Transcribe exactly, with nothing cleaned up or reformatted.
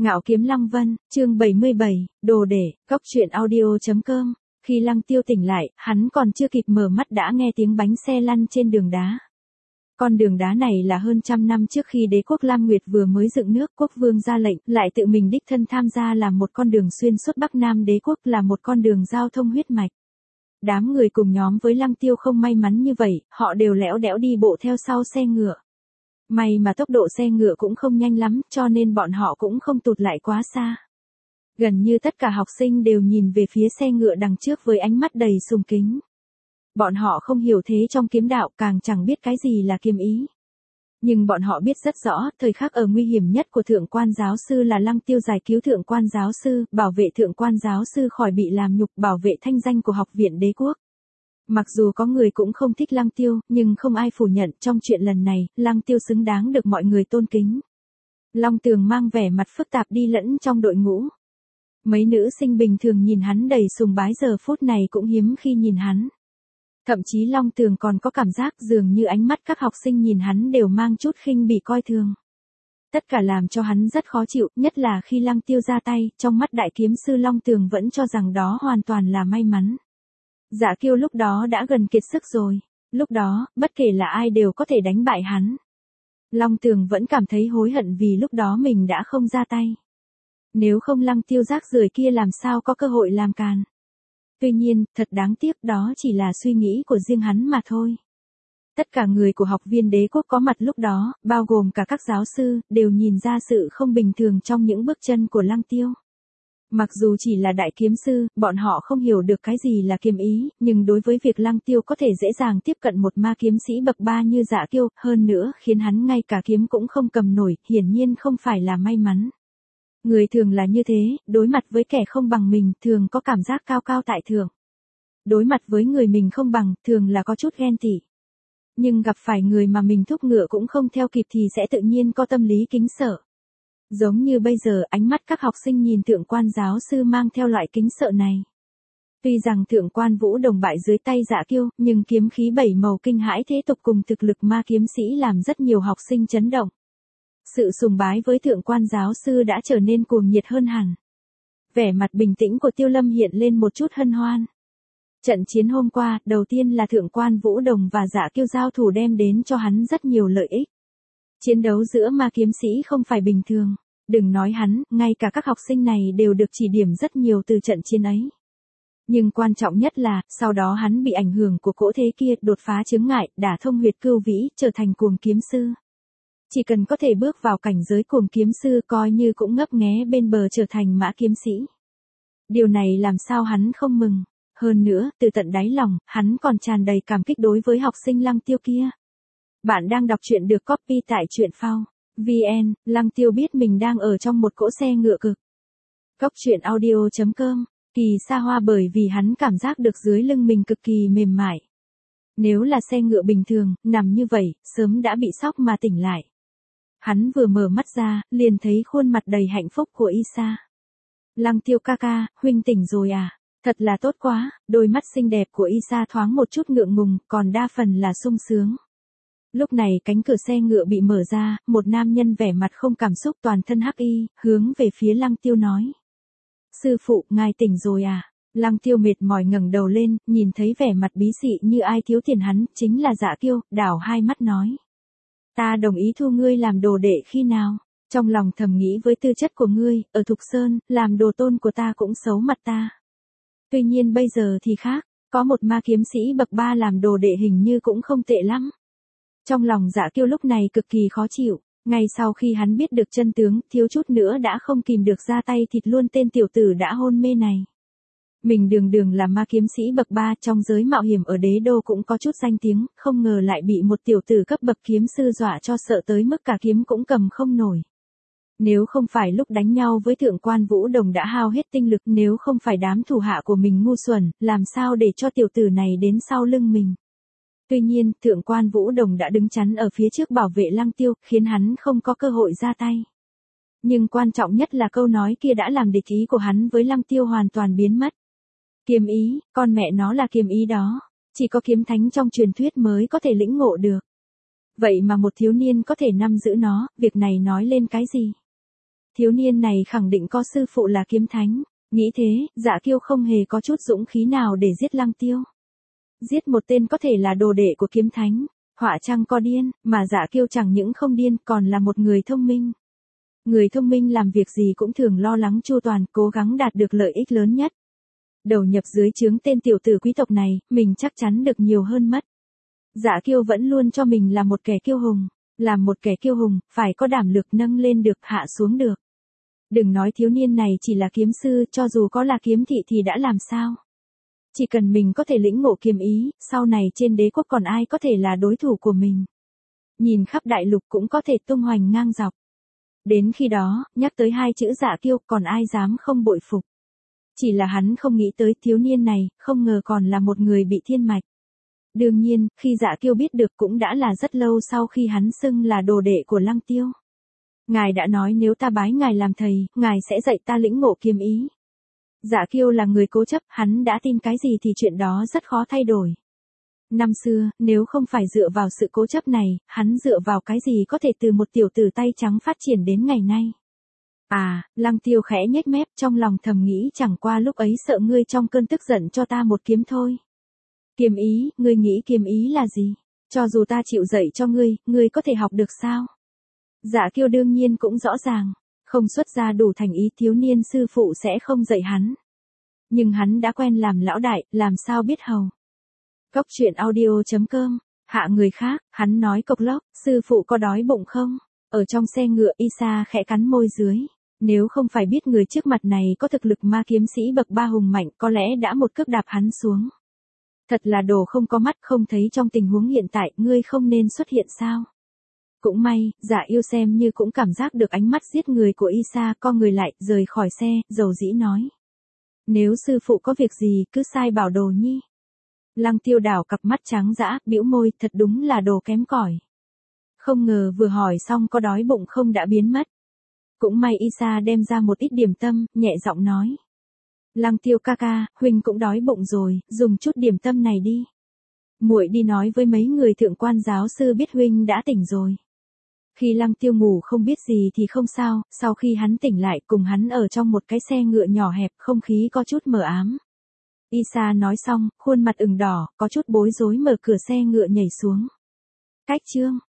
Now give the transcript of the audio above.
Ngạo Kiếm Lăng Vân, chương bảy mươi bảy, đồ để, cóc truyện audio.com. Khi Lăng Tiêu tỉnh lại, hắn còn chưa kịp mở mắt đã nghe tiếng bánh xe lăn trên đường đá. Con đường đá này là hơn trăm năm trước khi đế quốc Lam Nguyệt vừa mới dựng nước, quốc vương ra lệnh, lại tự mình đích thân tham gia làm một con đường xuyên suốt Bắc Nam đế quốc, là một con đường giao thông huyết mạch. Đám người cùng nhóm với Lăng Tiêu không may mắn như vậy, họ đều lẽo đẽo đi bộ theo sau xe ngựa. May mà tốc độ xe ngựa cũng không nhanh lắm, cho nên bọn họ cũng không tụt lại quá xa. Gần như tất cả học sinh đều nhìn về phía xe ngựa đằng trước với ánh mắt đầy sùng kính. Bọn họ không hiểu thế trong kiếm đạo, càng chẳng biết cái gì là kiếm ý. Nhưng bọn họ biết rất rõ, thời khắc ở nguy hiểm nhất của thượng quan giáo sư là Lăng Tiêu giải cứu thượng quan giáo sư, bảo vệ thượng quan giáo sư khỏi bị làm nhục, bảo vệ thanh danh của học viện đế quốc. Mặc dù có người cũng không thích Lăng Tiêu, nhưng không ai phủ nhận trong chuyện lần này, Lăng Tiêu xứng đáng được mọi người tôn kính. Long Tường mang vẻ mặt phức tạp đi lẫn trong đội ngũ. Mấy nữ sinh bình thường nhìn hắn đầy sùng bái, giờ phút này cũng hiếm khi nhìn hắn. Thậm chí Long Tường còn có cảm giác dường như ánh mắt các học sinh nhìn hắn đều mang chút khinh bỉ coi thường. Tất cả làm cho hắn rất khó chịu, nhất là khi Lăng Tiêu ra tay, trong mắt đại kiếm sư Long Tường vẫn cho rằng đó hoàn toàn là may mắn. Dạ Kiêu lúc đó đã gần kiệt sức rồi, lúc đó, bất kể là ai đều có thể đánh bại hắn. Long Tường vẫn cảm thấy hối hận vì lúc đó mình đã không ra tay. Nếu không Lăng Tiêu rác rưởi kia làm sao có cơ hội làm càn. Tuy nhiên, thật đáng tiếc đó chỉ là suy nghĩ của riêng hắn mà thôi. Tất cả người của học viên đế quốc có mặt lúc đó, bao gồm cả các giáo sư, đều nhìn ra sự không bình thường trong những bước chân của Lăng Tiêu. Mặc dù chỉ là đại kiếm sư, bọn họ không hiểu được cái gì là kiếm ý, nhưng đối với việc Lăng Tiêu có thể dễ dàng tiếp cận một ma kiếm sĩ bậc ba như Dạ Kiêu, hơn nữa khiến hắn ngay cả kiếm cũng không cầm nổi, hiển nhiên không phải là may mắn. Người thường là như thế, đối mặt với kẻ không bằng mình, thường có cảm giác cao cao tại thượng. Đối mặt với người mình không bằng, thường là có chút ghen tị. Nhưng gặp phải người mà mình thúc ngựa cũng không theo kịp thì sẽ tự nhiên có tâm lý kính sợ. Giống như bây giờ, ánh mắt các học sinh nhìn thượng quan giáo sư mang theo loại kính sợ này. Tuy rằng thượng quan Vũ Đồng bại dưới tay Dạ Kiêu, nhưng kiếm khí bảy màu kinh hãi thế tục cùng thực lực ma kiếm sĩ làm rất nhiều học sinh chấn động. Sự sùng bái với thượng quan giáo sư đã trở nên cuồng nhiệt hơn hẳn. Vẻ mặt bình tĩnh của Tiêu Lâm hiện lên một chút hân hoan. Trận chiến hôm qua, đầu tiên là thượng quan Vũ Đồng và Dạ Kiêu giao thủ đem đến cho hắn rất nhiều lợi ích. Chiến đấu giữa ma kiếm sĩ không phải bình thường. Đừng nói hắn, ngay cả các học sinh này đều được chỉ điểm rất nhiều từ trận chiến ấy. Nhưng quan trọng nhất là, sau đó hắn bị ảnh hưởng của cỗ thế kia, đột phá chướng ngại, đả thông huyệt cưu vĩ, trở thành cuồng kiếm sư. Chỉ cần có thể bước vào cảnh giới cuồng kiếm sư coi như cũng ngấp nghé bên bờ trở thành mã kiếm sĩ. Điều này làm sao hắn không mừng. Hơn nữa, từ tận đáy lòng, hắn còn tràn đầy cảm kích đối với học sinh Lăng Tiêu kia. Bạn đang đọc truyện được copy tại truyện phao. vê en, Lăng Tiêu biết mình đang ở trong một cỗ xe ngựa cực. Cóc truyện audio.com, kỳ xa hoa bởi vì hắn cảm giác được dưới lưng mình cực kỳ mềm mại. Nếu là xe ngựa bình thường, nằm như vậy, sớm đã bị sốc mà tỉnh lại. Hắn vừa mở mắt ra, liền thấy khuôn mặt đầy hạnh phúc của Isa. Lăng Tiêu ca ca, huynh tỉnh rồi à? Thật là tốt quá, đôi mắt xinh đẹp của Isa thoáng một chút ngượng ngùng, còn đa phần là sung sướng. Lúc này cánh cửa xe ngựa bị mở ra, một nam nhân vẻ mặt không cảm xúc toàn thân hắc y, hướng về phía Lăng Tiêu nói. Sư phụ, ngài tỉnh rồi à? Lăng Tiêu mệt mỏi ngẩng đầu lên, nhìn thấy vẻ mặt bí xị như ai thiếu tiền hắn, chính là Dạ Kiêu, đảo hai mắt nói. Ta đồng ý thu ngươi làm đồ đệ khi nào? Trong lòng thầm nghĩ với tư chất của ngươi, ở Thục Sơn, làm đồ tôn của ta cũng xấu mặt ta. Tuy nhiên bây giờ thì khác, có một ma kiếm sĩ bậc ba làm đồ đệ hình như cũng không tệ lắm. Trong lòng Dạ Kiêu lúc này cực kỳ khó chịu, ngay sau khi hắn biết được chân tướng, thiếu chút nữa đã không kìm được ra tay thịt luôn tên tiểu tử đã hôn mê này. Mình đường đường là ma kiếm sĩ bậc ba trong giới mạo hiểm ở đế đô cũng có chút danh tiếng, không ngờ lại bị một tiểu tử cấp bậc kiếm sư dọa cho sợ tới mức cả kiếm cũng cầm không nổi. Nếu không phải lúc đánh nhau với thượng quan Vũ Đồng đã hao hết tinh lực, nếu không phải đám thủ hạ của mình ngu xuẩn, làm sao để cho tiểu tử này đến sau lưng mình. Tuy nhiên, thượng quan Vũ Đồng đã đứng chắn ở phía trước bảo vệ Lăng Tiêu, khiến hắn không có cơ hội ra tay. Nhưng quan trọng nhất là câu nói kia đã làm địch ý của hắn với Lăng Tiêu hoàn toàn biến mất. Kiếm ý, con mẹ nó là kiếm ý đó, chỉ có kiếm thánh trong truyền thuyết mới có thể lĩnh ngộ được. Vậy mà một thiếu niên có thể nắm giữ nó, việc này nói lên cái gì? thiếu niên này khẳng định có sư phụ là kiếm thánh. Nghĩ thế, Dạ Kiêu không hề có chút dũng khí nào để giết Lăng Tiêu. Giết một tên có thể là đồ đệ của kiếm thánh, họa chăng có điên, mà Dạ Kiêu chẳng những không điên còn là một người thông minh. Người thông minh làm việc gì cũng thường lo lắng chu toàn, cố gắng đạt được lợi ích lớn nhất. Đầu nhập dưới trướng tên tiểu tử quý tộc này, mình chắc chắn được nhiều hơn mất. Dạ Kiêu vẫn luôn cho mình là một kẻ kiêu hùng. Làm một kẻ kiêu hùng, phải có đảm lực nâng lên được, hạ xuống được. Đừng nói thiếu niên này chỉ là kiếm sư, cho dù có là kiếm thị thì đã làm sao. Chỉ cần mình có thể lĩnh ngộ kiếm ý, sau này trên đế quốc còn ai có thể là đối thủ của mình. Nhìn khắp đại lục cũng có thể tung hoành ngang dọc. Đến khi đó, nhắc tới hai chữ Dạ Kiêu, còn ai dám không bội phục. Chỉ là hắn không nghĩ tới thiếu niên này, không ngờ còn là một người bị thiên mạch. Đương nhiên, khi Dạ Kiêu biết được cũng đã là rất lâu sau khi hắn xưng là đồ đệ của Lăng Tiêu. Ngài đã nói nếu ta bái ngài làm thầy, ngài sẽ dạy ta lĩnh ngộ kiếm ý. Dạ Kiêu là người cố chấp, hắn đã tin cái gì thì chuyện đó rất khó thay đổi. Năm xưa, nếu không phải dựa vào sự cố chấp này, hắn dựa vào cái gì có thể từ một tiểu tử tay trắng phát triển đến ngày nay. À, Lăng Tiêu khẽ nhếch mép, trong lòng thầm nghĩ chẳng qua lúc ấy sợ ngươi trong cơn tức giận cho ta một kiếm thôi. Kiếm ý, ngươi nghĩ kiếm ý là gì? Cho dù ta chịu dạy cho ngươi, ngươi có thể học được sao? Dạ Kiêu đương nhiên cũng rõ ràng, không xuất ra đủ thành ý thiếu niên sư phụ sẽ không dạy hắn. Nhưng hắn đã quen làm lão đại, làm sao biết hầu. Cốc truyện audio chấm com, hạ người khác, hắn nói cộc lốc, sư phụ có đói bụng không? Ở trong xe ngựa Isa khẽ cắn môi dưới. Nếu không phải biết người trước mặt này có thực lực ma kiếm sĩ bậc ba hùng mạnh có lẽ đã một cước đạp hắn xuống. Thật là đồ không có mắt, không thấy trong tình huống hiện tại ngươi không nên xuất hiện sao. Cũng may, Dạ Yêu xem như cũng cảm giác được ánh mắt giết người của Isa, co người lại, rời khỏi xe, dầu dĩ nói. Nếu sư phụ có việc gì cứ sai bảo đồ nhi. Lăng Tiêu đảo cặp mắt trắng dã, bĩu môi, thật đúng là đồ kém cỏi. Không ngờ vừa hỏi xong có đói bụng không đã biến mất. Cũng may Isa đem ra một ít điểm tâm, nhẹ giọng nói. Lăng Tiêu ca ca, huynh cũng đói bụng rồi, dùng chút điểm tâm này đi. Muội đi nói với mấy người thượng quan giáo sư biết huynh đã tỉnh rồi. Khi Lăng Tiêu ngủ không biết gì thì không sao, sau khi hắn tỉnh lại cùng hắn ở trong một cái xe ngựa nhỏ hẹp, không khí có chút mờ ám. Isa nói xong, khuôn mặt ửng đỏ, có chút bối rối mở cửa xe ngựa nhảy xuống. Cách chương